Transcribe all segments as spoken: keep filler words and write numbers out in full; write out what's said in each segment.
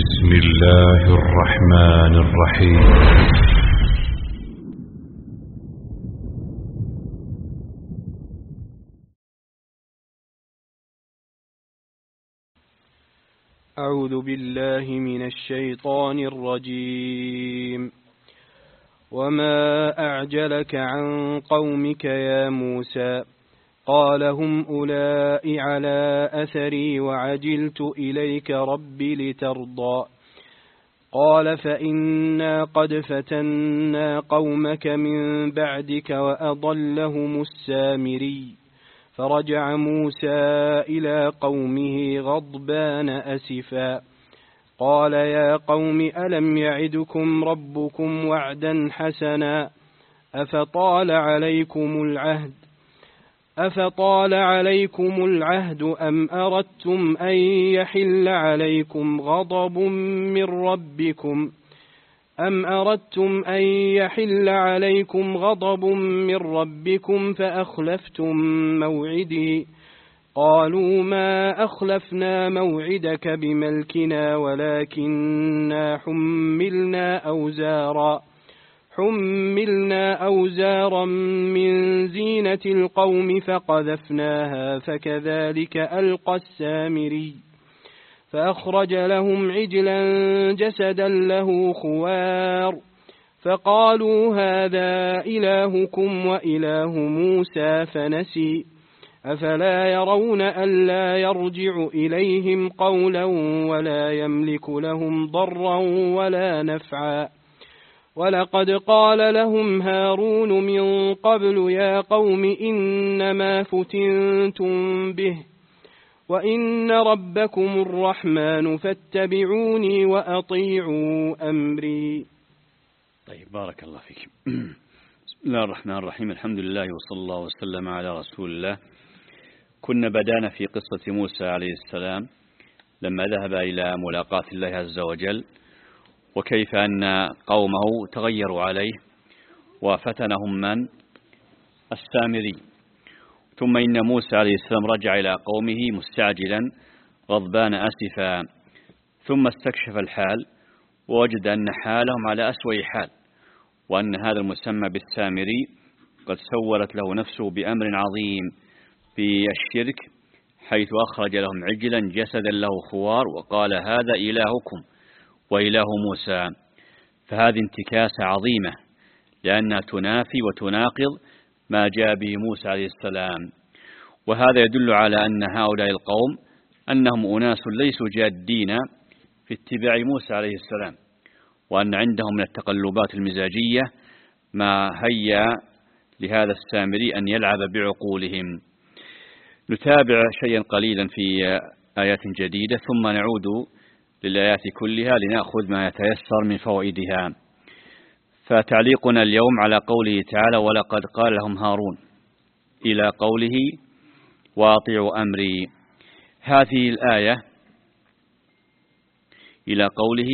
بسم الله الرحمن الرحيم. أعوذ بالله من الشيطان الرجيم. وما أعجلك عن قومك يا موسى قال هم أولئك على أثري وعجلت إليك رب لترضى قال فإنا قد فتنا قومك من بعدك وأضلهم السامري فرجع موسى إلى قومه غضبان أسفا قال يا قوم ألم يعدكم ربكم وعدا حسنا أفطال عليكم العهد أفطال عليكم العهد أم أردتم أن يحل عليكم غضب من ربكم أم أردتم أن يحل عليكم غضب من ربكم فأخلفتم موعدي قالوا ما أخلفنا موعدك بملكنا ولكننا حملنا أوزارا حملنا أوزارا من زينة القوم فقذفناها فكذلك ألقى السامري فأخرج لهم عجلا جسدا له خوار فقالوا هذا إلهكم وإله موسى فنسي أفلا يرون ألا يرجع إليهم قولا ولا يملك لهم ضرا ولا نفعا ولقد قال لهم هارون من قبل يا قوم إنما فتنتم به وإن ربكم الرحمن فاتبعوني وأطيعوا أمري. طيب بارك الله فيك. بسم الله الرحمن الرحيم. الحمد لله وصلى الله وسلم على رسول الله. كنا بدأنا في قصة موسى عليه السلام لما ذهب إلى ملاقاة الله عز وجل وكيف أن قومه تغيروا عليه وفتنهم من السامري. ثم إن موسى عليه السلام رجع إلى قومه مستعجلا غضبان أسفا ثم استكشف الحال ووجد أن حالهم على أسوأ حال وأن هذا المسمى بالسامري قد سولت له نفسه بأمر عظيم في الشرك حيث أخرج لهم عجلا جسدا له خوار وقال هذا إلهكم وإله موسى. فهذه انتكاسة عظيمة لأنها تنافي وتناقض ما جاء به موسى عليه السلام. وهذا يدل على أن هؤلاء القوم أنهم أناس ليسوا جادين في اتباع موسى عليه السلام وأن عندهم من التقلبات المزاجية ما هيا لهذا السامري أن يلعب بعقولهم. نتابع شيئا قليلا في آيات جديدة ثم نعود للآيات كلها لنأخذ ما يتيسر من فوائدها. فتعليقنا اليوم على قوله تعالى ولقد قال لهم هارون إلى قوله واطيعوا أمري. هذه الآية إلى قوله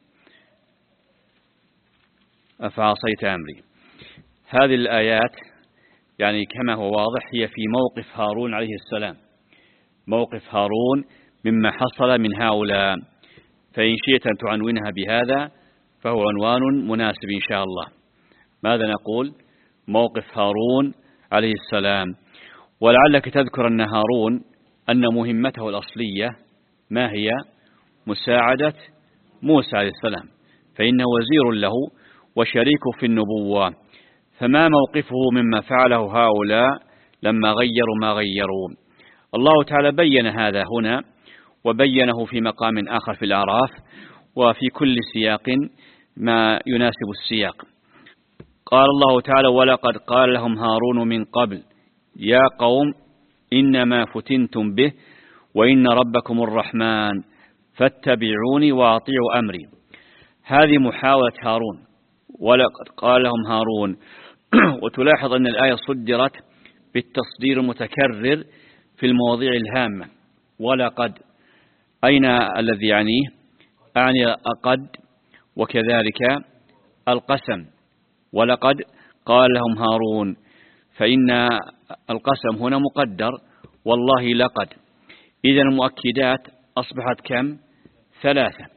أفعصيت أمري. هذه الآيات يعني كما هو واضح هي في موقف هارون عليه السلام، موقف هارون مما حصل من هؤلاء. فإن شئت أن تعنونها بهذا فهو عنوان مناسب إن شاء الله. ماذا نقول؟ موقف هارون عليه السلام. ولعلك تذكر أن هارون أن مهمته الأصلية ما هي؟ مساعدة موسى عليه السلام، فإنه وزير له وشريكه في النبوة. فما موقفه مما فعله هؤلاء لما غيروا ما غيروا؟ الله تعالى بين هذا هنا وبينه في مقام آخر في الأعراف وفي كل سياق ما يناسب السياق. قال الله تعالى ولقد قال لهم هارون من قبل يا قوم إنما فتنتم به وإن ربكم الرحمن فاتبعوني وأطيعوا أمري. هذه محاولة هارون ولقد قال لهم هارون. وتلاحظ أن الآية صدرت بالتصدير المتكرر في المواضيع الهامة. ولقد أين الذي يعنيه؟ أعني أقد وكذلك القسم. ولقد قال لهم هارون فإن القسم هنا مقدر والله لقد. إذن المؤكدات أصبحت كم؟ ثلاثة.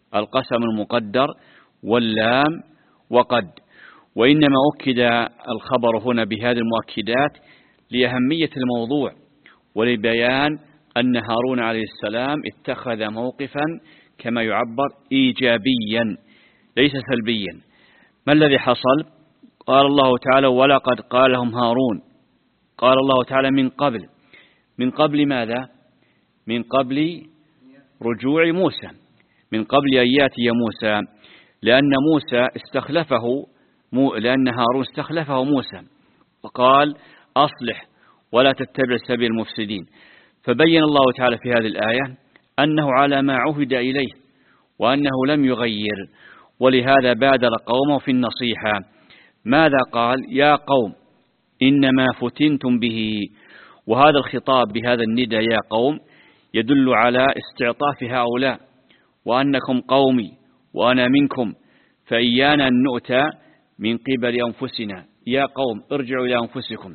القسم المقدر واللام وقد. وإنما أكد الخبر هنا بهذه المؤكدات لأهمية الموضوع ولبيان أن هارون عليه السلام اتخذ موقفا كما يعبر إيجابيا ليس سلبيا. ما الذي حصل؟ قال الله تعالى ولقد قالهم هارون. قال الله تعالى من قبل. من قبل ماذا؟ من قبل رجوع موسى، من قبل أن يأتي موسى، لأن موسى استخلفه مو لأن هارون استخلفه موسى وقال أصلح ولا تتبع سبيل المفسدين. فبين الله تعالى في هذه الآية أنه على ما عهد إليه وأنه لم يغير، ولهذا بادر قومه في النصيحة. ماذا قال؟ يا قوم إنما فتنتم به. وهذا الخطاب بهذا النداء يا قوم يدل على استعطاف هؤلاء وأنكم قومي وأنا منكم، فإيانا أن نؤتى من قبل أنفسنا. يا قوم ارجعوا إلى أنفسكم.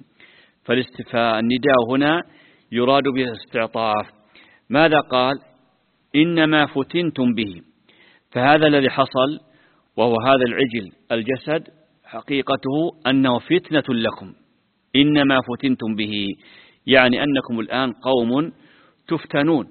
فالنداء هنا يراد به استعطاف. ماذا قال؟ إنما فتنتم به. فهذا الذي حصل وهو هذا العجل الجسد حقيقته أنه فتنة لكم. إنما فتنتم به يعني أنكم الآن قوم تفتنون،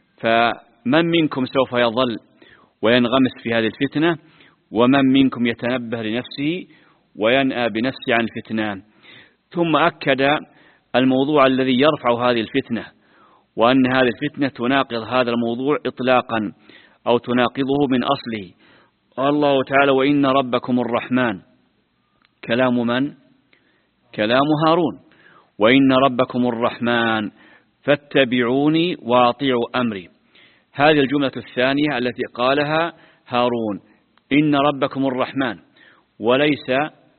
فمن منكم سوف يظل وينغمس في هذه الفتنة، ومن منكم يتنبه لنفسه وينأى بنفسه عن الفتنة. ثم أكد الموضوع الذي يرفع هذه الفتنة، وأن هذه الفتنة تناقض هذا الموضوع إطلاقا أو تناقضه من أصله. قال الله تعالى وإن ربكم الرحمن. كلام من؟ كلام هارون. وإن ربكم الرحمن فاتبعوني واطيعوا أمري. هذه الجملة الثانية التي قالها هارون، إن ربكم الرحمن، وليس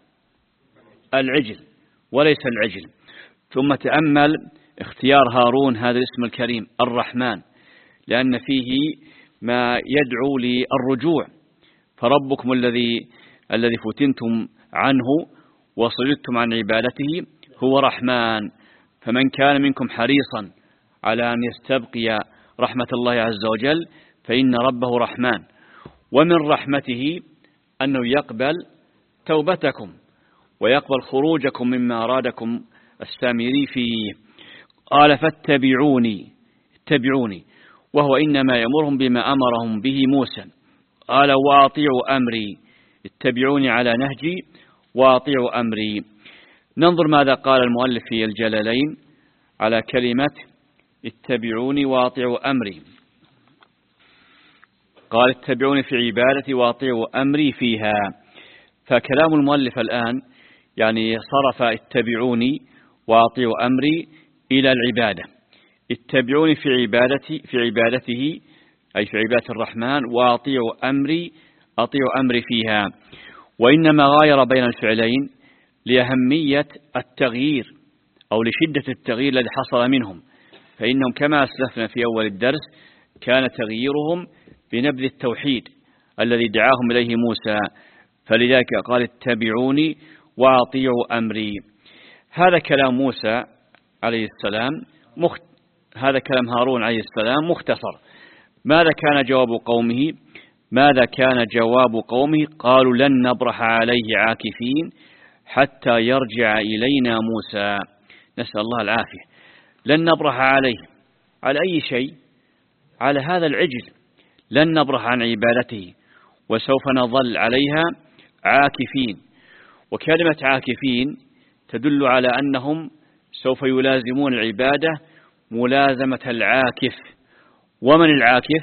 العجل وليس العجل. ثم تأمل اختيار هارون هذا الاسم الكريم الرحمن، لأن فيه ما يدعو للرجوع. فربكم الذي الذي فتنتم عنه وصددتم عن عبادته هو رحمن، فمن كان منكم حريصا على أن يستبقي رحمة الله عز وجل فإن ربه رحمن. ومن رحمته أنه يقبل توبتكم ويقبل خروجكم مما أرادكم السامري فيه. قال فاتبعوني، اتبعوني، وهو إنما يأمرهم بما أمرهم به موسى. قال واطيعوا أمري، اتبعوني على نهجي واطيعوا أمري. ننظر ماذا قال المؤلف في الجلالين على كلمة اتبعوني واطيعوا أمري. قال اتبعوني في عبادتي واطيعوا أمري فيها. فكلام المؤلف الآن يعني صرف اتبعوني واطيعوا أمري إلى العبادة. اتبعوني في عبادتي في عبادته أي في عبادة الرحمن، واطيعوا أمري أطيعوا أمري فيها. وإنما غاير بين الفعلين لأهمية التغيير أو لشدة التغيير الذي حصل منهم، فإنهم كما أسلفنا في أول الدرس كان تغييرهم بنبذ التوحيد الذي دعاهم إليه موسى، فلذلك قال اتبعوني وأطيعوا أمري. هذا كلام موسى عليه السلام مخت... هذا كلام هارون عليه السلام مختصر. ماذا كان جواب قومه؟ ماذا كان جواب قومه؟ قالوا لن نبرح عليه عاكفين حتى يرجع إلينا موسى. نسأل الله العافية. لن نبرح عليه، على أي شيء؟ على هذا العجل. لن نبرح عن عبادته وسوف نظل عليها عاكفين. وكلمة عاكفين تدل على أنهم سوف يلازمون العبادة ملازمة العاكف. ومن العاكف؟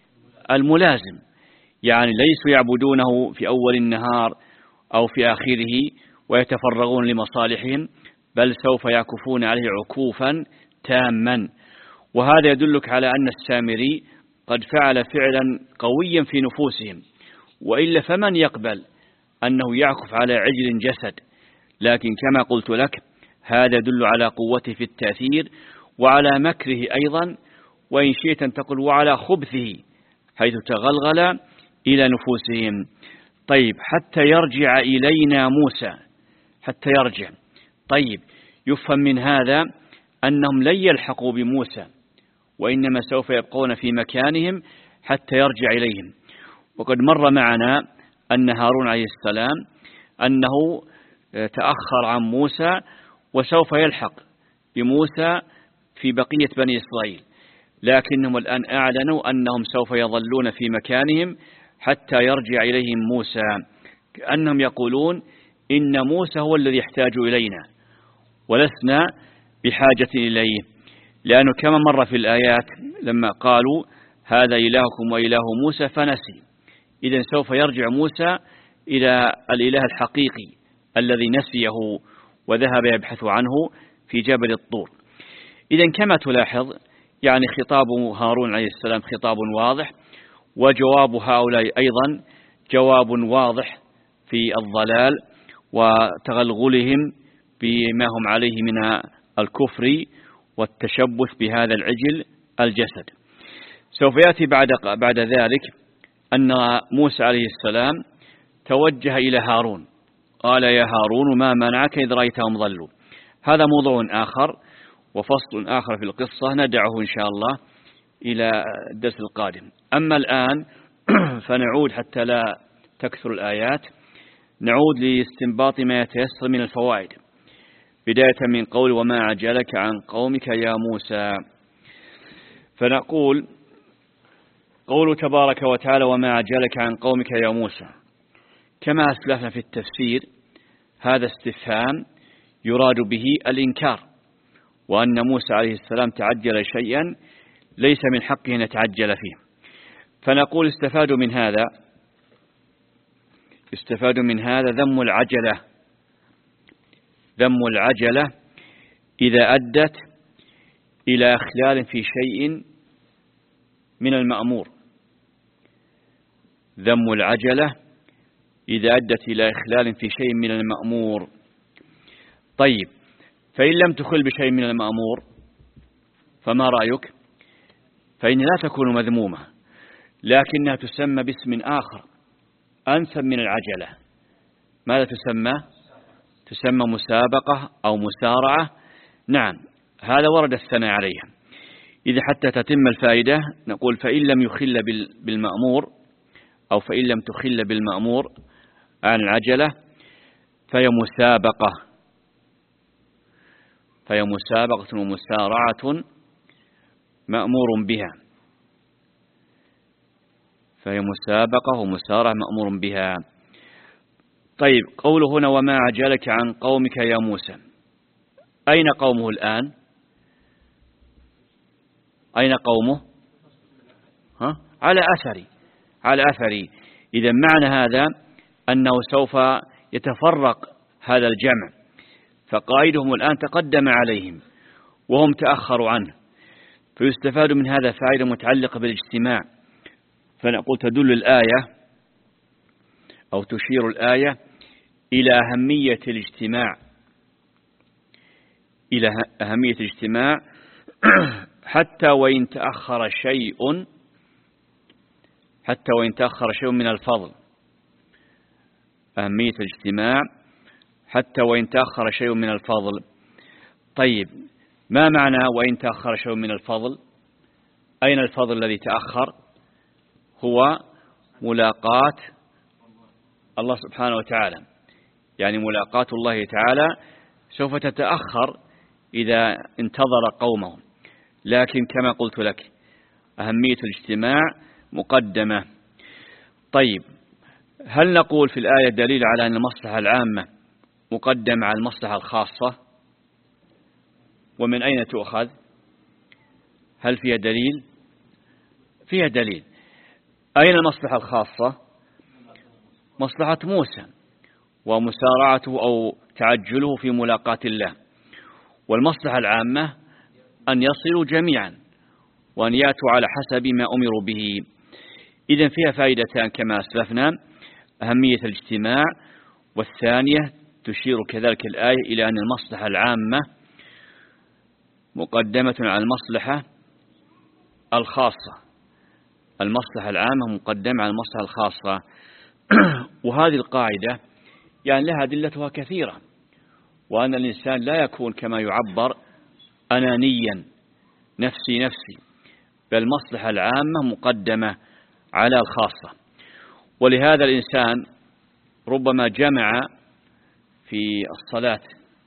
الملازم، يعني ليسوا يعبدونه في أول النهار أو في آخره ويتفرغون لمصالحهم، بل سوف يعكفون عليه عكوفا تاما. وهذا يدلك على أن السامري قد فعل فعلا قويا في نفوسهم، وإلا فمن يقبل أنه يعكف على عجل جسد؟ لكن كما قلت لك هذا يدل على قوته في التأثير وعلى مكره أيضا، وإن شئت أن تقول وعلى خبثه حيث تغلغل إلى نفوسهم. طيب حتى يرجع إلينا موسى، حتى يرجع. طيب يفهم من هذا أنهم لن يلحقوا بموسى، وإنما سوف يبقون في مكانهم حتى يرجع إليهم. وقد مر معنا أن هارون عليه السلام أنه تأخر عن موسى وسوف يلحق بموسى في بقية بني إسرائيل، لكنهم الآن أعلنوا أنهم سوف يظلون في مكانهم حتى يرجع إليهم موسى، كأنهم يقولون إن موسى هو الذي يحتاج إلينا ولسنا بحاجة إليه، لأنه كما مر في الآيات لما قالوا هذا إلهكم وإله موسى فنسي. إذن سوف يرجع موسى إلى الإله الحقيقي الذي نسيه وذهب يبحث عنه في جبل الطور. إذن كما تلاحظ يعني خطاب هارون عليه السلام خطاب واضح، وجواب هؤلاء أيضا جواب واضح في الضلال وتغلغلهم بما هم عليه من الكفر والتشبث بهذا العجل الجسد. سوف يأتي بعد بعد ذلك أن موسى عليه السلام توجه إلى هارون قال يا هارون ما منعك إذ رأيتهم ضلوا. هذا موضوع آخر وفصل آخر في القصة ندعه إن شاء الله إلى الدرس القادم. أما الآن فنعود حتى لا تكثر الآيات، نعود لاستنباط ما يتيسر من الفوائد، بداية من قول وما عجلك عن قومك يا موسى. فنقول قوله تبارك وتعالى وما عجلك عن قومك يا موسى، كما أسلفنا في التفسير هذا استفهام يراد به الإنكار، وأن موسى عليه السلام تعجل شيئا ليس من حقه أن يتعجل فيه. فنقول استفادوا من هذا استفادوا من هذا ذم العجلة ذم العجلة إذا أدت إلى إخلال في شيء من المأمور. ذم العجلة إذا أدت إلى إخلال في شيء من المأمور. طيب فإن لم تخل بشيء من المأمور فما رأيك؟ فإن لا تكون مذمومة، لكنها تسمى باسم آخر أنسب من العجلة. ماذا تسمى؟ تسمى مسابقة أو مسارعة. نعم هذا ورد الثناء عليها. إذا حتى تتم الفائدة نقول فإن لم يخل بالمأمور أو فإن لم تخل بالمأمور عن العجلة فهي مسابقة فهي مسابقة ومسارعة مأمور بها فهي مسابقة ومسارعة مأمور بها. طيب قوله هنا وما عجلك عن قومك يا موسى، أين قومه الآن؟ أين قومه؟ ها؟ على أثري على أثري إذا معنى هذا أنه سوف يتفرق هذا الجمع، فقائدهم الآن تقدم عليهم وهم تأخروا عنه، فيستفاد من هذا فائدة متعلقة بالاجتماع. فنقول تدل الآية أو تشير الآية إلى أهمية الاجتماع إلى أهمية الاجتماع حتى وإن تأخر شيء حتى وإن تأخر شيء من الفضل. أهمية الاجتماع حتى وإن تأخر شيء من الفضل. طيب ما معنى وإن تأخر شيء من الفضل؟ أين الفضل الذي تأخر؟ هو ملاقاة الله سبحانه وتعالى، يعني ملاقاة الله تعالى سوف تتأخر إذا انتظر قومهم، لكن كما قلت لك أهمية الاجتماع مقدمة. طيب هل نقول في الآية دليل على أن المصلحة العامة مقدمة على المصلحة الخاصة؟ ومن أين تؤخذ؟ هل فيها دليل؟ فيها دليل. أين المصلحة الخاصة؟ مصلحة موسى ومسارعته أو تعجله في ملاقاة الله، والمصلحة العامة أن يصلوا جميعا وأن يأتوا على حسب ما أمروا به. إذن فيها فائدتان كما أسلفنا، أهمية الاجتماع، والثانية تشير كذلك الآية إلى أن المصلحة العامة مقدمة على المصلحة الخاصة. المصلحة العامة مقدمة على المصلحة الخاصة. وهذه القاعدة يعني لها أدلتها كثيرة، وأن الإنسان لا يكون كما يعبر أنانيا نفسي نفسي، بل المصلحة العامة مقدمة على الخاصة. ولهذا الإنسان ربما جمع في الصلاة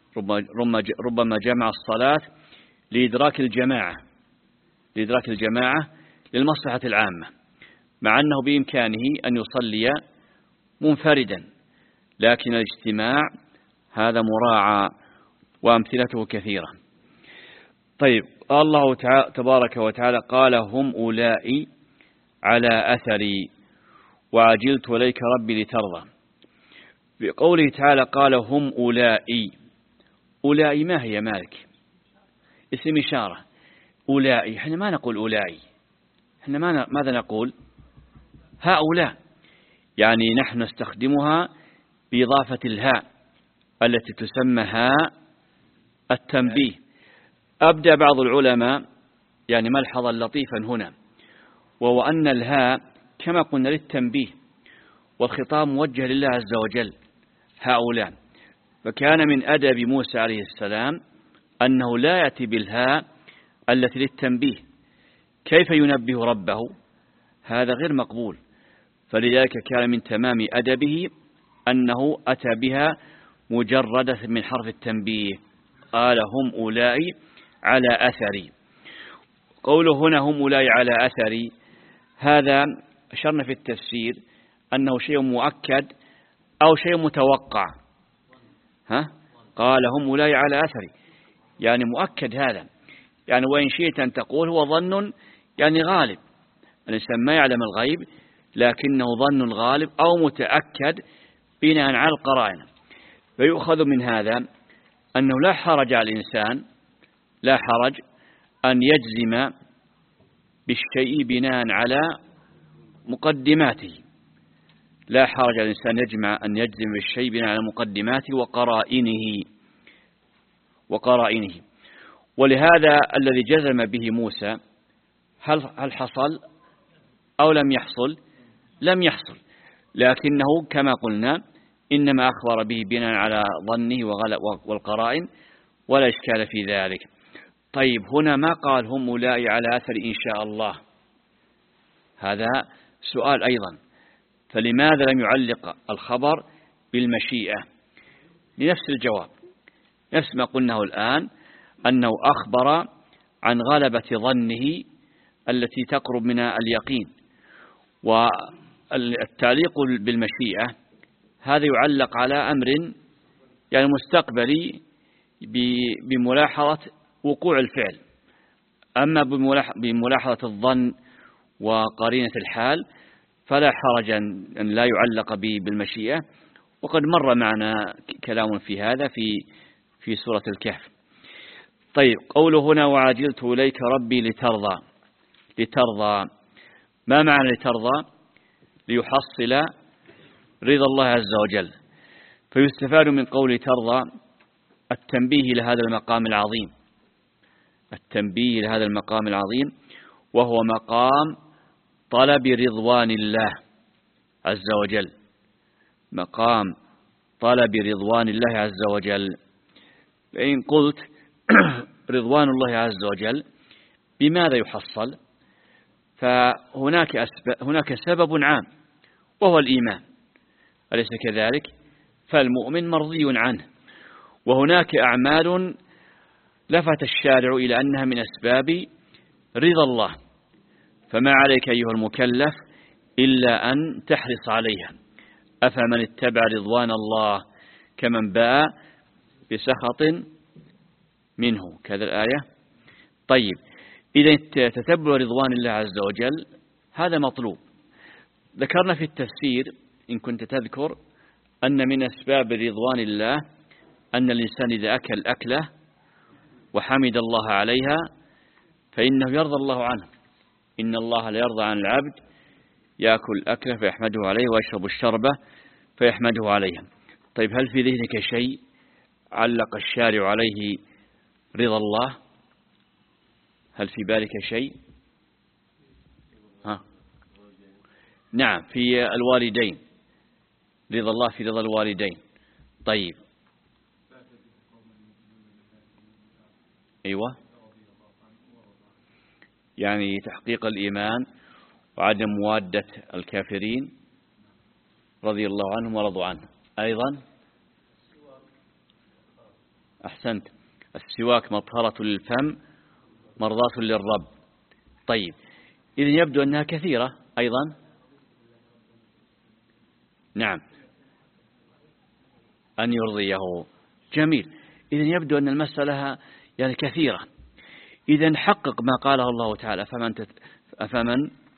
ربما جمع الصلاة لإدراك الجماعة لإدراك الجماعة للمصلحة العامة، مع أنه بإمكانه أن يصلي منفردا، لكن الاجتماع هذا مراعى وأمثلته كثيرة. طيب، الله تبارك وتعالى قال هم أولئي على أثري وعجلت إليك ربي لترضى. بقوله تعالى قال هم أولئي، أولئي ما هي مالك؟ اسم إشارة. أولئي، احنا ما نقول أولئي، احنا ما ماذا نقول؟ هؤلاء، يعني نحن نستخدمها بإضافة الهاء التي تسمى هاء التنبيه. أبدأ بعض العلماء يعني ملحظا لطيفا هنا، وهو أن الهاء كما قلنا للتنبيه، والخطاب موجه لله عز وجل هؤلاء، فكان من أدب موسى عليه السلام أنه لا يأتي بالهاء التي للتنبيه. كيف ينبه ربه؟ هذا غير مقبول، فلذلك كان من تمام أدبه أنه أتى بها مجردة من حرف التنبيه. قال هم أولئي على أثري. قوله هنا هم أولئي على أثري، هذا أشرنا في التفسير أنه شيء مؤكد أو شيء متوقع. ها؟ قال هم أولئي على أثري، يعني مؤكد هذا، يعني وإن شئت أن تقول هو ظن يعني غالب، الإنسان ما يعلم الغيب، لكنه ظن غالب أو متأكد بناء على القرائن. فيؤخذ من هذا أنه لا حرج على الإنسان لا حرج أن يجزم بالشيء بناء على مقدماته، لا حرج على الإنسان يجمع أن يجزم بالشيء بناء على مقدماته وقرائنه وقرائنه ولهذا الذي جزم به موسى هل هل حصل أو لم يحصل؟ لم يحصل، لكنه كما قلنا إنما أخبر به بناء على ظنه والقرائن، ولا إشكال في ذلك. طيب، هنا ما قال هم أولئي على أثر إن شاء الله، هذا سؤال أيضا، فلماذا لم يعلق الخبر بالمشيئة؟ لنفس الجواب، نفس ما قلناه الآن، أنه أخبر عن غلبة ظنه التي تقرب من اليقين، والتعليق بالمشيئة هذا يعلق على أمر يعني مستقبلي بملاحظة وقوع الفعل، أما بملاحظة الظن وقرينة الحال فلا حرج أن لا يعلق به بالمشيئة، وقد مر معنا كلام في هذا في في سورة الكهف. طيب، قوله هنا وعجلت إليك ربي لترضى. لترضى ما معنى لترضى؟ ليحصل رضا الله عز وجل. فيستفاد من قول ترضى التنبيه لهذا المقام العظيم، التنبيه لهذا المقام العظيم وهو مقام طلب رضوان الله عز وجل، مقام طلب رضوان الله عز وجل. فإن قلت رضوان الله عز وجل بماذا يحصل؟ فهناك أسباب، هناك سبب عام وهو الإيمان، أليس كذلك؟ فالمؤمن مرضي عنه، وهناك أعمال لفت الشارع إلى أنها من أسباب رضا الله، فما عليك أيها المكلف إلا أن تحرص عليها. أفمن اتبع رضوان الله كمن باء بسخط منه، كذا الآية. طيب، إذا تتبع رضوان الله عز وجل هذا مطلوب. ذكرنا في التفسير إن كنت تذكر أن من أسباب رضوان الله أن الإنسان إذا أكل أكله وحمد الله عليها فإنه يرضى الله عنه. إن الله لا يرضى عن العبد يأكل أكله فيحمده عليه ويشرب الشربة فيحمده عليها. طيب، هل في ذهنك شيء علق الشارع عليه رضا الله؟ هل في بالك شيء؟ ها؟ نعم، في الوالدين، رضا الله في رضا الوالدين. طيب، أيوة، يعني تحقيق الإيمان وعدم موادة الكافرين. رضي الله عنهم ورضوا عنه. أيضا أحسنت، السواك مطهرة للفم مرضاة للرب. طيب، إذن يبدو أنها كثيرة. أيضا نعم، أن يرضيه. جميل. إذن يبدو أن المسألة يعني كثيرة. إذن حقق ما قاله الله تعالى: أفمن أفمن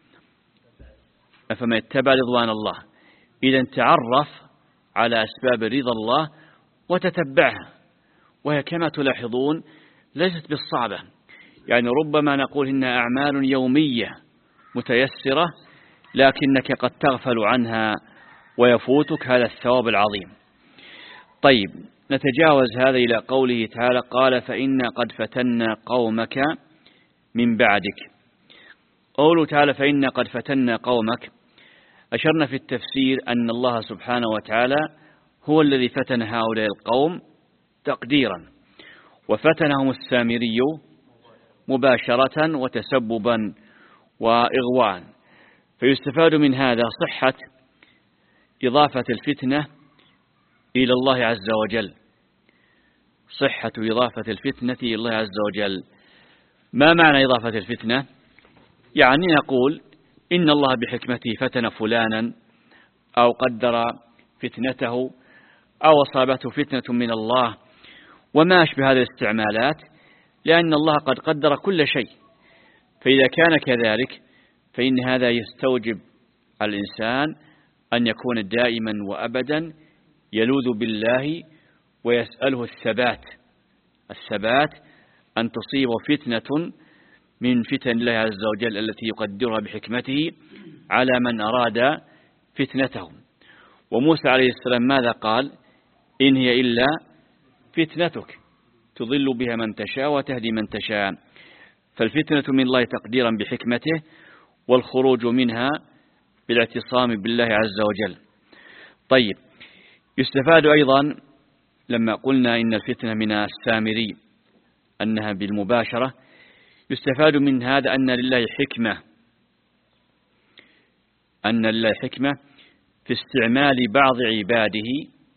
أفمن اتبع رضوان الله. إذن تعرف على أسباب رضا الله وتتبعها، وهي كما تلاحظون ليست بالصعبة. يعني ربما نقول إنها أعمال يومية متيسرة، لكنك قد تغفل عنها ويفوتك هذا الثواب العظيم. طيب، نتجاوز هذا إلى قوله تعالى: قال فإنا قد فتنا قومك من بعدك. قوله تعالى فإنا قد فتنا قومك، أشرنا في التفسير أن الله سبحانه وتعالى هو الذي فتن هؤلاء القوم تقديرا، وفتنهم السامري مباشرة وتسببا وإغواء. فيستفاد من هذا صحة إضافة الفتنة إلى الله عز وجل، صحة إضافة الفتنة إلى الله عز وجل. ما معنى إضافة الفتنة؟ يعني نقول إن الله بحكمته فتن فلانا، أو قدر فتنته، أو أصابته فتنة من الله، وما أشبه هذه الاستعمالات، لأن الله قد قدر كل شيء. فإذا كان كذلك فإن هذا يستوجب الإنسان أن يكون دائما وأبدا يلوذ بالله ويسأله الثبات الثبات أن تصيب فتنة من فتن الله عز وجل التي يقدرها بحكمته على من أراد فتنته. وموسى عليه السلام ماذا قال؟ إن هي إلا فتنتك تضل بها من تشاء وتهدي من تشاء. فالفتنة من الله تقديرا بحكمته، والخروج منها بالاعتصام بالله عز وجل. طيب، يستفاد أيضا لما قلنا إن الفتنة من السامري أنها بالمباشرة، يستفاد من هذا أن لله حكمة أن لله حكمة في استعمال بعض عباده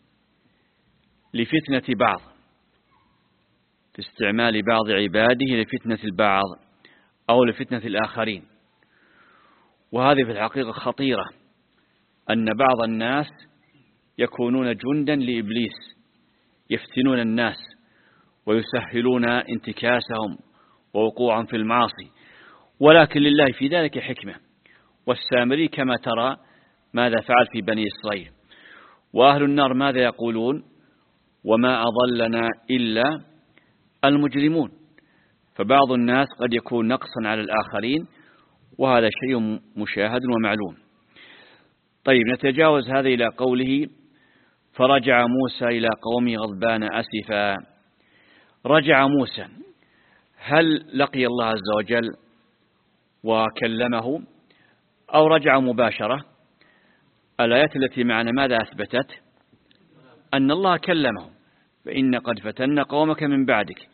لفتنة بعض في استعمال بعض عباده لفتنة البعض أو لفتنة الآخرين. وهذه في الحقيقة خطيرة، أن بعض الناس يكونون جندا لإبليس، يفتنون الناس ويسهلون انتكاسهم ووقوعا في المعاصي، ولكن لله في ذلك حكمة. والسامري كما ترى ماذا فعل في بني إسرائيل. وأهل النار ماذا يقولون؟ وما أضلنا إلا المجرمون. فبعض الناس قد يكون نقصا على الآخرين، وهذا شيء مشاهد ومعلوم. طيب، نتجاوز هذا إلى قوله فرجع موسى إلى قومه غضبان أسفا. رجع موسى، هل لقي الله عز وجل وكلمه أو رجع مباشرة؟ الآيات التي معنا ماذا أثبتت؟ أن الله كلمه، فإن قد فتنا قومك من بعدك،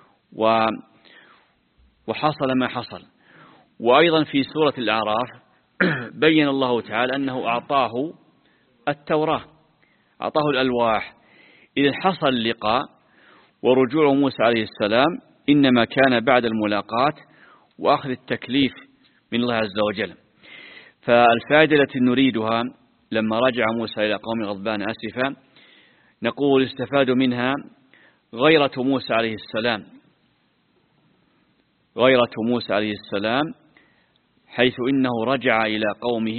وحصل ما حصل. وأيضا في سورة الأعراف بين الله تعالى أنه أعطاه التوراة، أعطاه الألواح. إذا حصل اللقاء ورجوع موسى عليه السلام إنما كان بعد الملاقاة وأخذ التكليف من الله عز وجل. فالفائدة التي نريدها لما رجع موسى إلى قوم غضبان أسفا، نقول استفاد منها غيرة موسى عليه السلام غيرة موسى عليه السلام حيث إنه رجع إلى قومه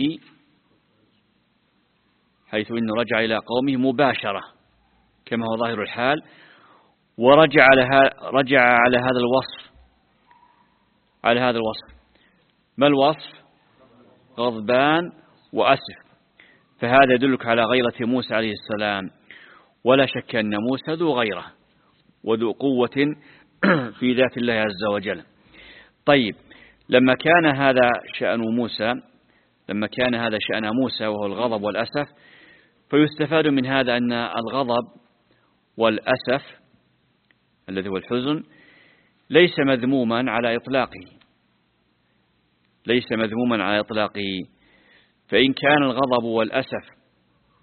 حيث إنه رجع إلى قومه مباشرة كما هو ظاهر الحال، ورجع على رجع على هذا الوصف على هذا الوصف ما الوصف؟ غضبان وأسف. فهذا يدلك على غيرة موسى عليه السلام، ولا شك أن موسى ذو غيرة وذو قوة في ذات الله عز وجل. طيب، لما كان هذا شأن موسى لما كان هذا شأن موسى وهو الغضب والأسف، فيستفاد من هذا أن الغضب والأسف الذي هو الحزن ليس مذموما على إطلاقه ليس مذموما على إطلاقه. فإن كان الغضب والأسف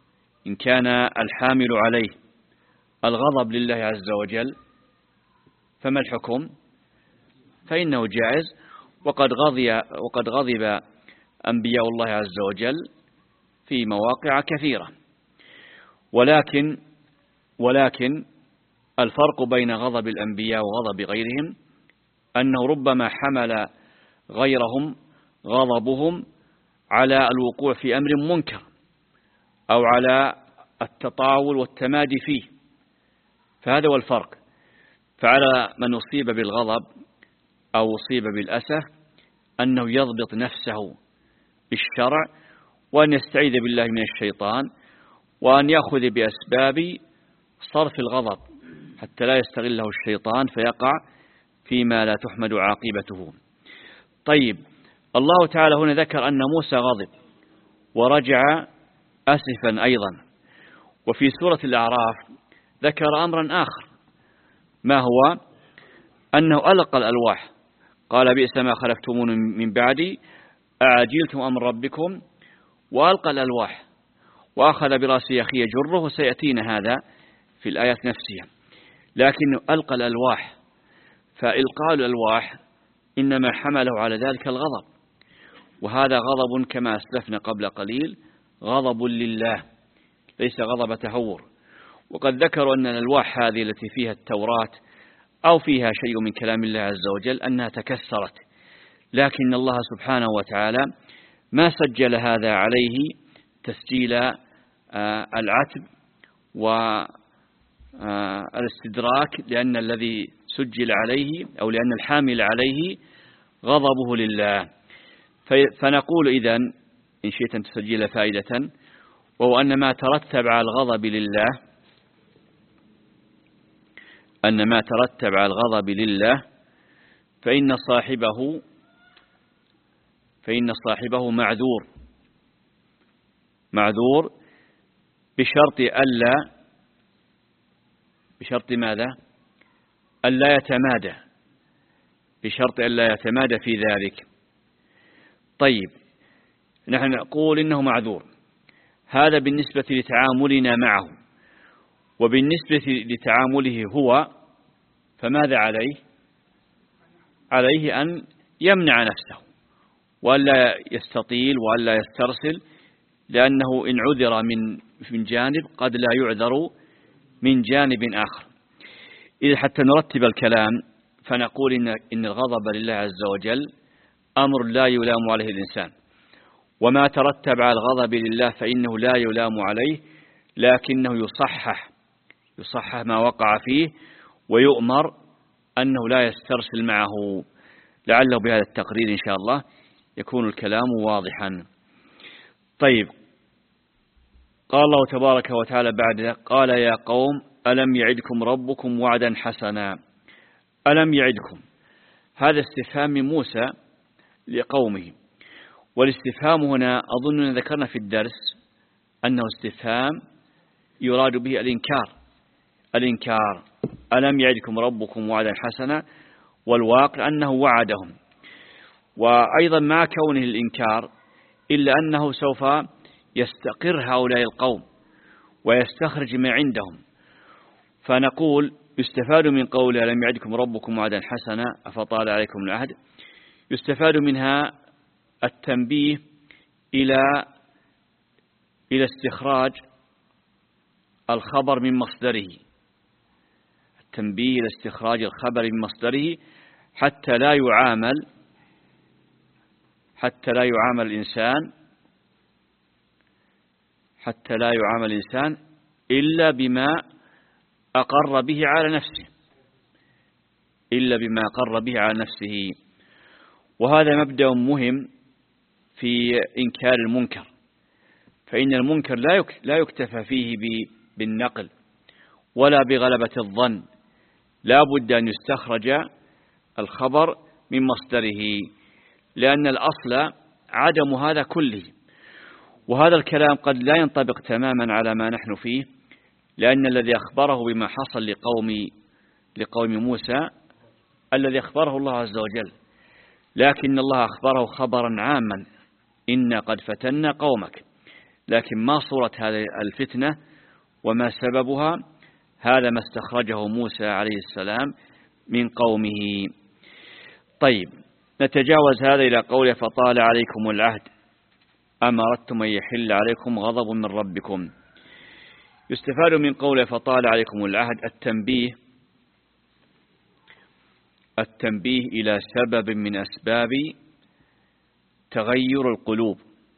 إن كان الحامل عليه الغضب لله عز وجل فما الحكم؟ فإنه جائز، وقد غضب وقد غضب أنبياء الله عز وجل في مواقع كثيرة. ولكن ولكن الفرق بين غضب الأنبياء وغضب غيرهم أنه ربما حمل غيرهم غضبهم على الوقوع في أمر منكر أو على التطاول والتمادي فيه، فهذا هو الفرق. فعلى من أصيب بالغضب أو أصيب بالأسى أنه يضبط نفسه بالشرع، وأن يستعيذ بالله من الشيطان، وأن يأخذ بأسباب صرف الغضب حتى لا يستغله الشيطان فيقع فيما لا تحمد عاقبته. طيب، الله تعالى هنا ذكر أن موسى غضب ورجع أسفا أيضا، وفي سورة الأعراف ذكر أمرا آخر، ما هو؟ أنه ألقى الألواح، قال بئس ما خلفتمون من بعدي أعجلتم أمر ربكم، وألقى الألواح وأخذ برأس أخيه جره، وسيأتينا هذا في الآيات نفسها. لكن ألقى الألواح، فإلقاء الألواح إنما حمله على ذلك الغضب، وهذا غضب كما أسلفنا قبل قليل غضب لله ليس غضب تهور. وقد ذكروا أن الألواح هذه التي فيها التوراة أو فيها شيء من كلام الله عز وجل أنها تكسرت، لكن الله سبحانه وتعالى ما سجل هذا عليه تسجيل العتب والاستدراك، لأن الذي سجل عليه أو لأن الحامل عليه غضبه لله. فنقول إذن إن شئت أن تسجل فائدة، وهو أن ما ترتب على الغضب لله أن ما ترتب على الغضب لله فإن صاحبه فإن صاحبه معذور معذور بشرط ألا بشرط ماذا؟ ألا يتمادى بشرط ألا يتمادى في ذلك. طيب، نحن نقول إنه معذور، هذا بالنسبة لتعاملنا معه، وبالنسبة لتعامله هو فماذا عليه؟ عليه أن يمنع نفسه وألا يستطيل وألا يسترسل، لأنه إن عذر من من جانب قد لا يعذر من جانب آخر. إذا حتى نرتب الكلام فنقول إن إن الغضب لله عز وجل أمر لا يلام عليه الإنسان، وما ترتب على الغضب لله فإنه لا يلام عليه، لكنه يصحح يصحح ما وقع فيه، ويؤمر أنه لا يسترسل معه. لعله بهذا التقرير إن شاء الله يكون الكلام واضحا. طيب، قال الله تبارك وتعالى بعد قال يا قوم ألم يعدكم ربكم وعدا حسنا. ألم يعدكم، هذا استفهام من موسى لقومه، والاستفهام هنا أظن ذكرنا في الدرس أنه استفهام يراد به الإنكار الإنكار ألم يعدكم ربكم وعدا حسنا، والواقع أنه وعدهم. وأيضا مع كونه الإنكار إلا أنه سوف يستقر هؤلاء القوم ويستخرج ما عندهم. فنقول يستفاد من قول ألم يعدكم ربكم وعدا حسنا أفطال عليكم العهد، يستفاد منها التنبيه إلى إلى استخراج الخبر من مصدره التنبيه إلى استخراج الخبر من مصدره حتى لا يعامل حتى لا يعامل الإنسان حتى لا يعامل الإنسان إلا بما أقر به على نفسه إلا بما أقر به على نفسه. وهذا مبدأ مهم في إنكار المنكر، فإن المنكر لا يكتفى فيه بالنقل ولا بغلبة الظن، لا بد أن يستخرج الخبر من مصدره، لأن الأصل عدم هذا كله. وهذا الكلام قد لا ينطبق تماما على ما نحن فيه، لأن الذي أخبره بما حصل لقوم لقوم موسى الذي أخبره الله عز وجل، لكن الله أخبره خبرا عاما إنا قد فتنا قومك، لكن ما صورة هذه الفتنة وما سببها، هذا ما استخرجه موسى عليه السلام من قومه. طيب، نتجاوز هذا إلى قوله فطال عليكم العهد أم أردتم أن يحل عليكم غضب من ربكم. يستفاد من قوله فطال عليكم العهد التنبيه التنبيه إلى سبب من أسباب تغير القلوب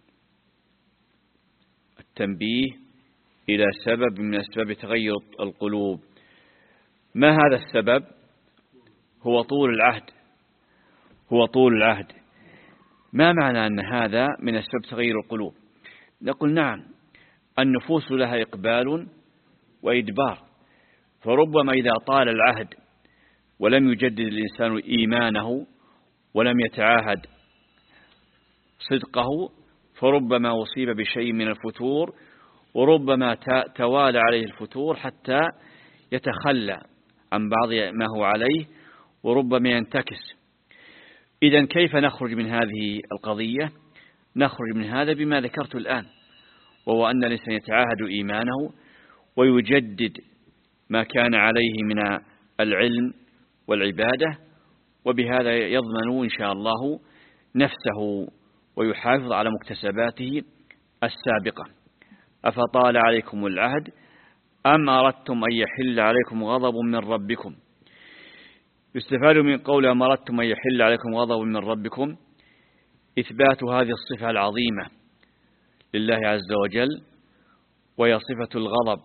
التنبيه إلى سبب من أسباب تغير القلوب. ما هذا السبب؟ هو طول العهد هو طول العهد. ما معنى أن هذا من أسباب تغير القلوب؟ نقول نعم، النفوس لها إقبال وإدبار، فربما إذا طال العهد ولم يجدد الإنسان إيمانه ولم يتعاهد صدقه، فربما أصيب بشيء من الفتور، وربما توالى عليه الفتور حتى يتخلى عن بعض ما هو عليه، وربما ينتكس. إذن كيف نخرج من هذه القضية؟ نخرج من هذا بما ذكرت الآن، وهو أن الإنسان يتعاهد إيمانه ويجدد ما كان عليه من العلم والعبادة، وبهذا يضمن إن شاء الله نفسه ويحافظ على مكتسباته السابقة. أفطال عليكم العهد أم أردتم أن يحل عليكم غضب من ربكم. يستفاد من قول أم أردتم أن يحل عليكم غضب من ربكم إثبات هذه الصفة العظيمة لله عز وجل، وهي صفة الغضب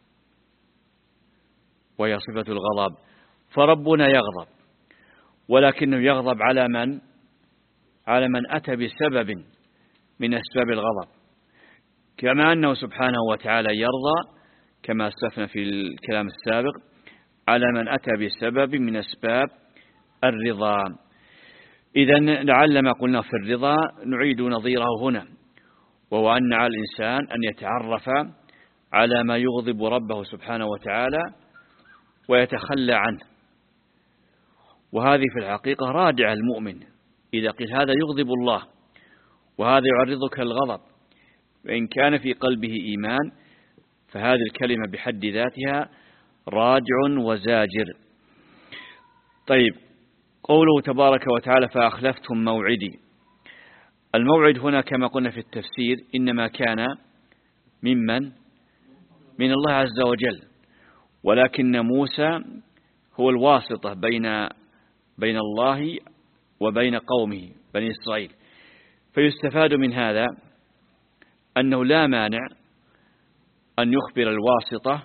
وهي صفة الغضب فربنا يغضب، ولكنه يغضب على من؟ على من أتى بسبب من أسباب الغضب، كما أنه سبحانه وتعالى يرضى كما أسلفنا في الكلام السابق على من أتى بسبب من أسباب الرضا. إذن لعل ما قلنا في الرضا نعيد نظيره هنا، وهو أن على الإنسان أن يتعرف على ما يغضب ربه سبحانه وتعالى ويتخلى عنه، وهذه في الحقيقة رادع المؤمن. إذا قيل هذا يغضب الله وهذا يعرضك الغضب، وإن كان في قلبه إيمان فهذه الكلمة بحد ذاتها رادع وزاجر. طيب، قوله تبارك وتعالى فأخلفتم موعدي. الموعد هنا كما قلنا في التفسير إنما كان ممن من الله عز وجل، ولكن موسى هو الواسطة بين بين الله وبين قومه بني إسرائيل. فيستفاد من هذا أنه لا مانع أن يخبر الواسطة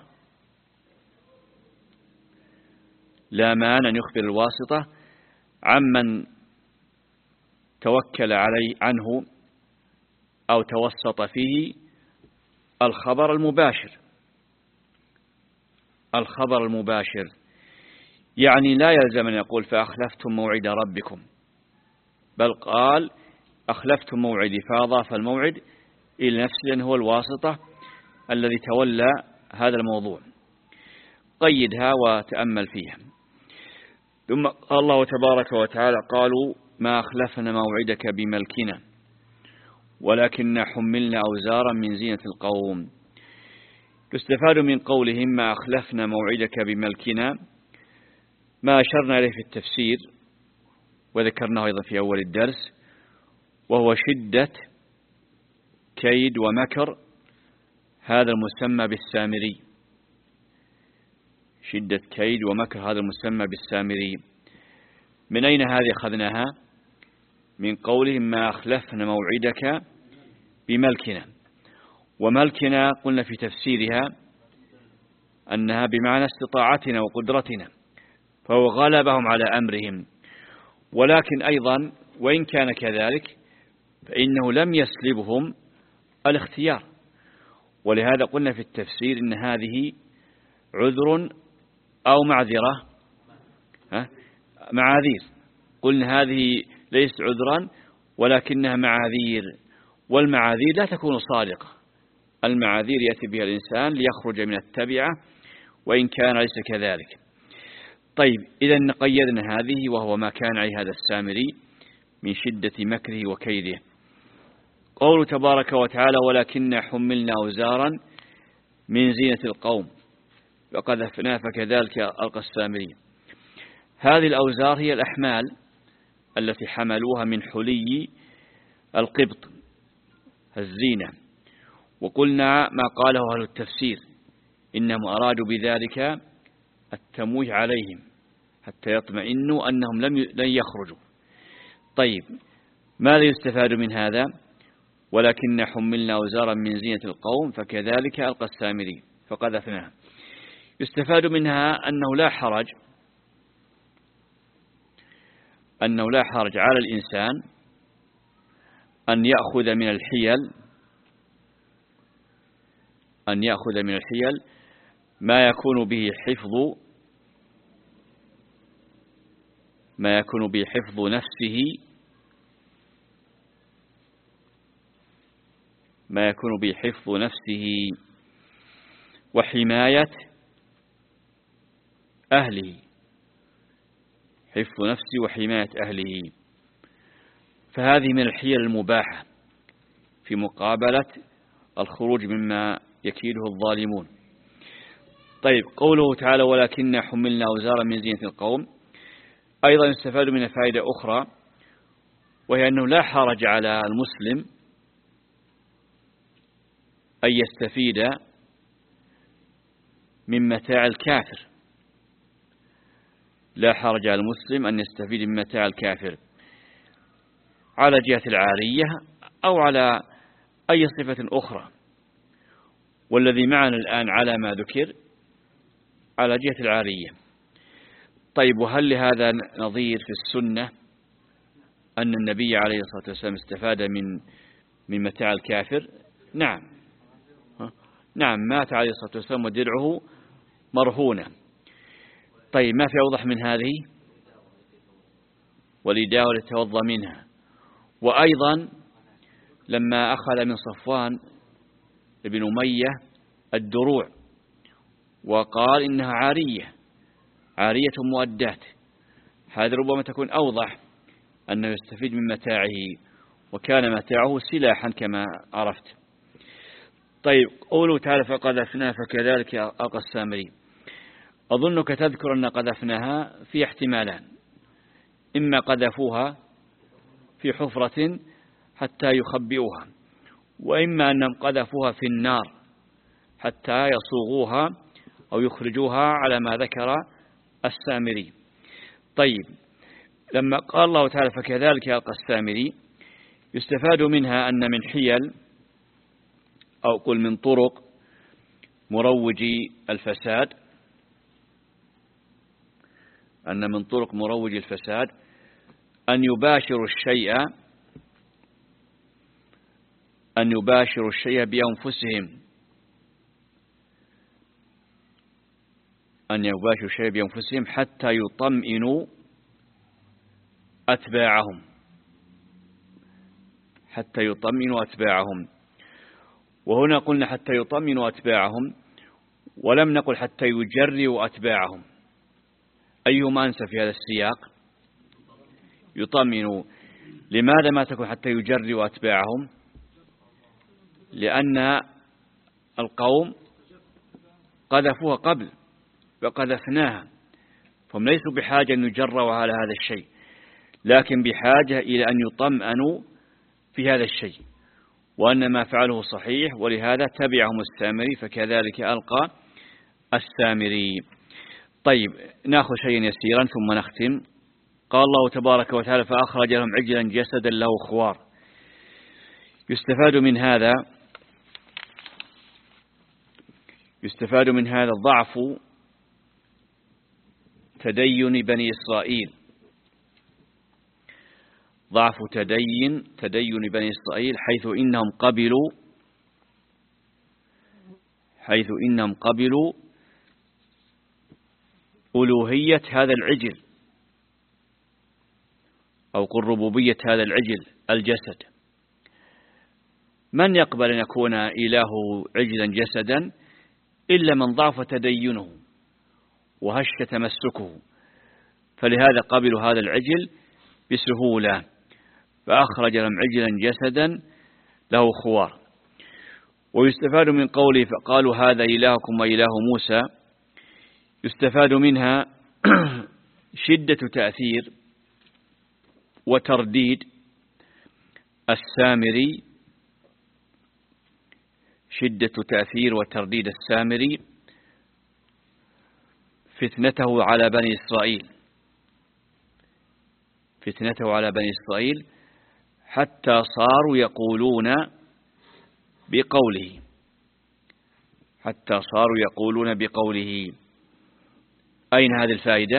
لا مانع أن يخبر الواسطة عمن توكل عليه عنه أو توسط فيه الخبر المباشر الخبر المباشر يعني لا يلزم أن يقول فأخلفتم موعد ربكم، بل قال أخلفتم موعدي، فأضاف الموعد إلى نفسه لأنه هو الواسطة الذي تولى هذا الموضوع. قيدها وتأمل فيها. ثم قال الله تبارك وتعالى قالوا ما أخلفنا موعدك بملكنا ولكن حملنا أوزارا من زينة القوم. تستفاد من قولهم ما أخلفنا موعدك بملكنا ما أشرنا إليه في التفسير وذكرناه أيضا في أول الدرس، وهو شدة كيد ومكر هذا المسمى بالسامري شدة كيد ومكر هذا المسمى بالسامري. من أين هذه أخذناها؟ من قولهم ما أخلفنا موعدك بملكنا. وملكنا قلنا في تفسيرها أنها بمعنى استطاعتنا وقدرتنا، فهو غلبهم على أمرهم. ولكن أيضا وإن كان كذلك فإنه لم يسلبهم الاختيار، ولهذا قلنا في التفسير إن هذه عذر أو معذرة ها؟ معاذير. قلنا هذه ليست عذرا ولكنها معاذير، والمعاذير لا تكون صادقة. المعاذير يأتي بها الإنسان ليخرج من التبعة وإن كان ليس كذلك. طيب، إذن قيدنا هذه وهو ما كان عليه هذا السامري من شدة مكره وكيده. قوله تبارك وتعالى ولكن حملنا أوزارا من زينة القوم وقذفناها فكذلك ألقى السامري. هذه الأوزار هي الأحمال التي حملوها من حلي القبط الزينة. وقلنا ما قاله أهل التفسير إنهم أرادوا بذلك التمويه عليهم حتى يطمئنوا أنهم لم لن يخرجوا. طيب ماذا يستفاد من هذا؟ ولكن حملنا أوزارا من زينة القوم فكذلك ألقى السامري فقذفناها. يستفاد منها أنه لا حرج أنه لا حرج على الإنسان أن يأخذ من الحيل أن يأخذ من الحيل ما يكون به حفظ ما يكون به حفظ نفسه ما يكون به حفظ نفسه وحماية أهله حفظ نفسه وحماية أهله. فهذه من الحيل المباحة في مقابلة الخروج مما يكيده الظالمون. طيب قوله تعالى ولكن حملنا أوزارا من زينة القوم أيضا يستفاد من فائدة أخرى، وهي أنه لا حرج على المسلم أن يستفيد من متاع الكافر. لا حرج على المسلم أن يستفيد من متاع الكافر على جهة العارية أو على أي صفة أخرى. والذي معنا الآن على ما ذكر على جهة العارية. طيب وهل لهذا نظير في السنة أن النبي عليه الصلاة والسلام استفاد من من متاع الكافر؟ نعم نعم مات عليه الصلاة والسلام ودرعه مرهونة. طيب ما في أوضح من هذه؟ والإداء ولتوضى منها. وأيضا لما أخذ من صفوان ابن أمية الدروع وقال إنها عارية عارية مؤدات، هذا ربما تكون أوضح أنه يستفيد من متاعه، وكان متاعه سلاحا كما عرفت. طيب قوله تعالى فقذفناها فكذلك ألقى السامري. أظنك تذكر أن قذفناها في احتمالان، إما قذفوها في حفرة حتى يخبئوها، وإما أنهم قذفوها في النار حتى يصوغوها أو يخرجوها على ما ذكر السامري. طيب لما قال الله تعالى فكذلك ألقى السامري يستفاد منها أن من حيل أو قل من طرق مروج الفساد أن من طرق مروج الفساد أن يباشر الشيء أن يباشر الشيء بأنفسهم أن يباشر الشيء بأنفسهم حتى يطمئنوا أتباعهم حتى يطمئنوا أتباعهم. وهنا قلنا حتى يطمئنوا أتباعهم، ولم نقل حتى يجرئوا أتباعهم. أيهما أنسى في هذا السياق؟ يطمئنوا. لماذا ما تكون حتى يجرئوا أتباعهم؟ لأن القوم قذفوها قبل وقذفناها، فهم ليسوا بحاجة أن يجروا على هذا الشيء، لكن بحاجة إلى أن يطمئنوا في هذا الشيء وأن ما فعله صحيح، ولهذا تبعهم السامري فكذلك ألقى السامري. طيب نأخذ شيئا يسيرا ثم نختم. قال الله تبارك وتعالى فأخرج لهم عجلا جسدا له خوار. يستفاد من هذا يستفاد من هذا ضعف تدين بني إسرائيل ضعف تدين تدين بني إسرائيل حيث إنهم قبلوا حيث إنهم قبلوا ألوهية هذا العجل أو قل ربوبية هذا العجل الجسد. من يقبل أن يكون إله عجلا جسدا إلا من ضعف تدينه وهش تمسكه، فلهذا قبلوا هذا العجل بسهولة. فأخرج لهم عجلا جسدا له خوار. ويستفاد من قوله فقالوا هذا إلهكم وإله موسى، يستفاد منها شدة تأثير وترديد السامري، شدة تأثير وترديد السامري فتنته على بني إسرائيل، فتنته على بني إسرائيل حتى صاروا يقولون بقوله، حتى صاروا يقولون بقوله. أين هذه الفائدة؟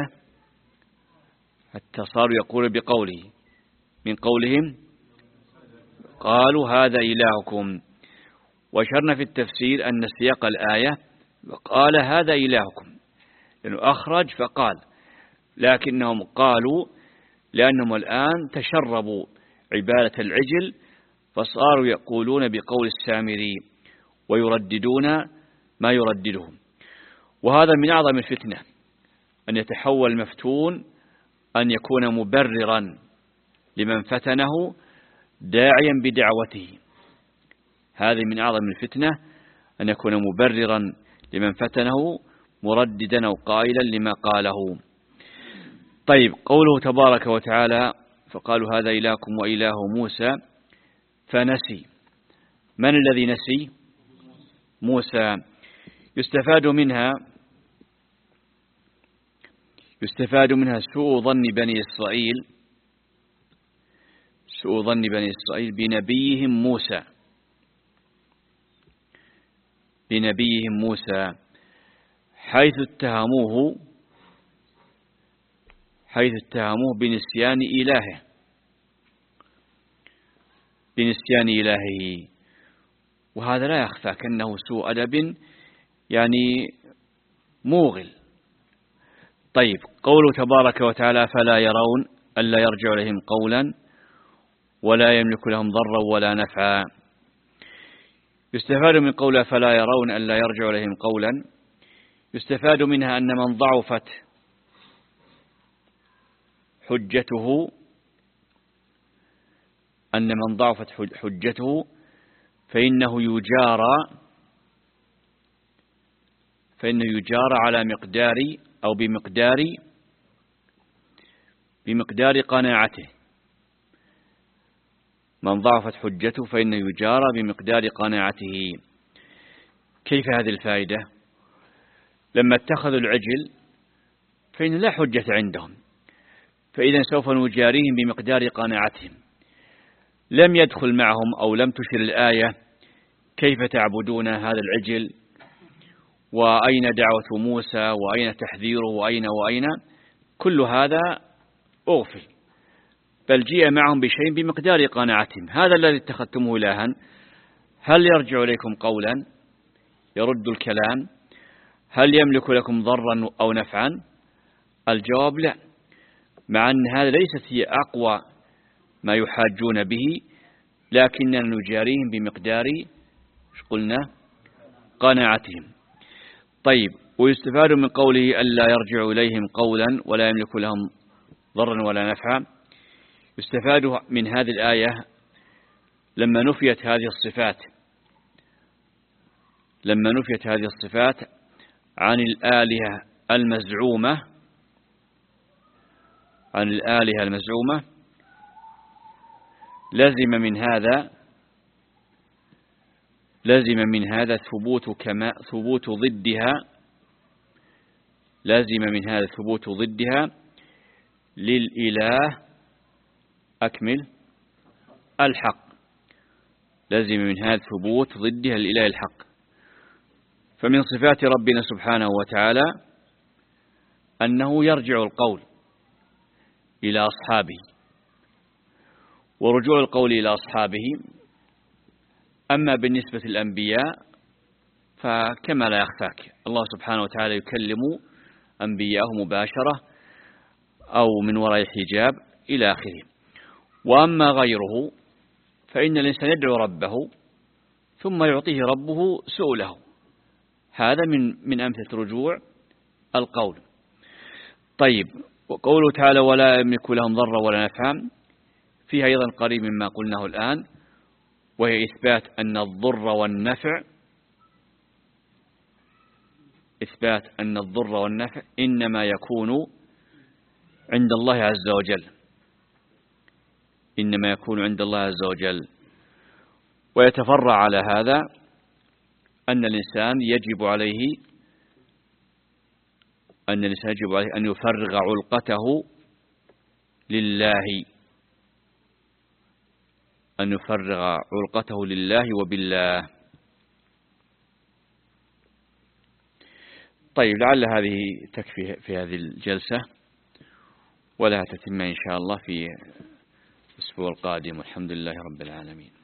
حتى صاروا يقولون بقوله، من قولهم قالوا هذا إلهكم. وشرنا في التفسير أن سياق الآية قال هذا إلهكم، لأنه أخرج فقال، لكنهم قالوا لأنهم الآن تشربوا عبادة العجل فصاروا يقولون بقول السامري ويرددون ما يرددهم. وهذا من أعظم الفتنة، أن يتحول المفتون أن يكون مبررا لمن فتنه داعيا بدعوته. هذه من أعظم الفتنة، أن يكون مبررا لمن فتنه مرددا أو قائلا لما قاله. طيب، قوله تبارك وتعالى فقالوا هذا إلهكم وإله موسى فنسي. من الذي نسي؟ موسى. يستفاد منها يستفاد منها سوء ظن بني إسرائيل سوء ظن بني إسرائيل بنبيهم موسى بنبيهم موسى حيث اتهموه حيث اتهموه بنسيان إلهه بنسيان إلهه وهذا لا يخفى كأنه سوء أدب يعني موغل. طيب، قوله تبارك وتعالى فلا يرون ألا يرجع إليهم قولا ولا يملك لهم ضرا ولا نفعا. يستفاد من قوله فلا يرون ألا يرجع إليهم قولا، يستفاد منها أن من ضعفت حجته أن من ضعفت حجته فإنه يجارى فإنه يجارى على مقدار أو بمقدار بمقدار قناعته. من ضعفت حجته فإنه يجارى بمقدار قناعته. كيف هذه الفائدة؟ لما اتخذوا العجل فإن لا حجة عندهم، فإذا سوف نجاريهم بمقدار قناعتهم. لم يدخل معهم أو لم تشر الآية كيف تعبدون هذا العجل، وأين دعوة موسى، وأين تحذيره، وأين وأين كل هذا أغفل، بل جيء معهم بشيء بمقدار قناعتهم. هذا الذي اتخذتموه إلها، هل يرجع إليكم قولا يرد الكلام؟ هل يملك لكم ضرا أو نفعا؟ الجواب لا، مع أن هذا ليست هي أقوى ما يحاجون به، لكننا نجاريهم بمقدار قلنا قناعتهم. طيب، ويستفاد من قوله ألا يرجع إليهم قولا ولا يملك لهم ضرا ولا نفعا. يستفاد من هذه الآية لما نفيت هذه الصفات لما نفيت هذه الصفات عن الآلهة المزعومة عن الآلهة المزعومة لزم من هذا لزم من هذا ثبوت كما ثبوت ضدها لازم من هذا ثبوت ضدها للإله أكمل الحق. لازم من هذا ثبوت ضدها للإله الحق. فمن صفات ربنا سبحانه وتعالى أنه يرجع القول إلى أصحابه، ورجوع القول إلى أصحابه أما بالنسبة للأنبياء فكما لا يخفاك الله سبحانه وتعالى يكلم أنبياءه مباشرة أو من وراء حجاب إلى آخره. وأما غيره فإن الإنسان يدعو ربه ثم يعطيه ربه سؤله. هذا من من أمثلة رجوع القول. طيب، وقوله تعالى ولا يملك لهم ضرا ولا نفعا فيها أيضا قريب مما قلناه الآن، وهي إثبات أن الضر والنفع إثبات أن الضر والنفع إنما يكون عند الله عز وجل إنما يكون عند الله عز وجل ويتفرع على هذا أن الإنسان يجب عليه أن الإنسان يجب عليه أن يفرغ علقته لله أن يفرغ علقته لله وبالله. طيب، لعل هذه تكفي في هذه الجلسة، ولها تتم إن شاء الله في الأسبوع القادم، والحمد لله رب العالمين.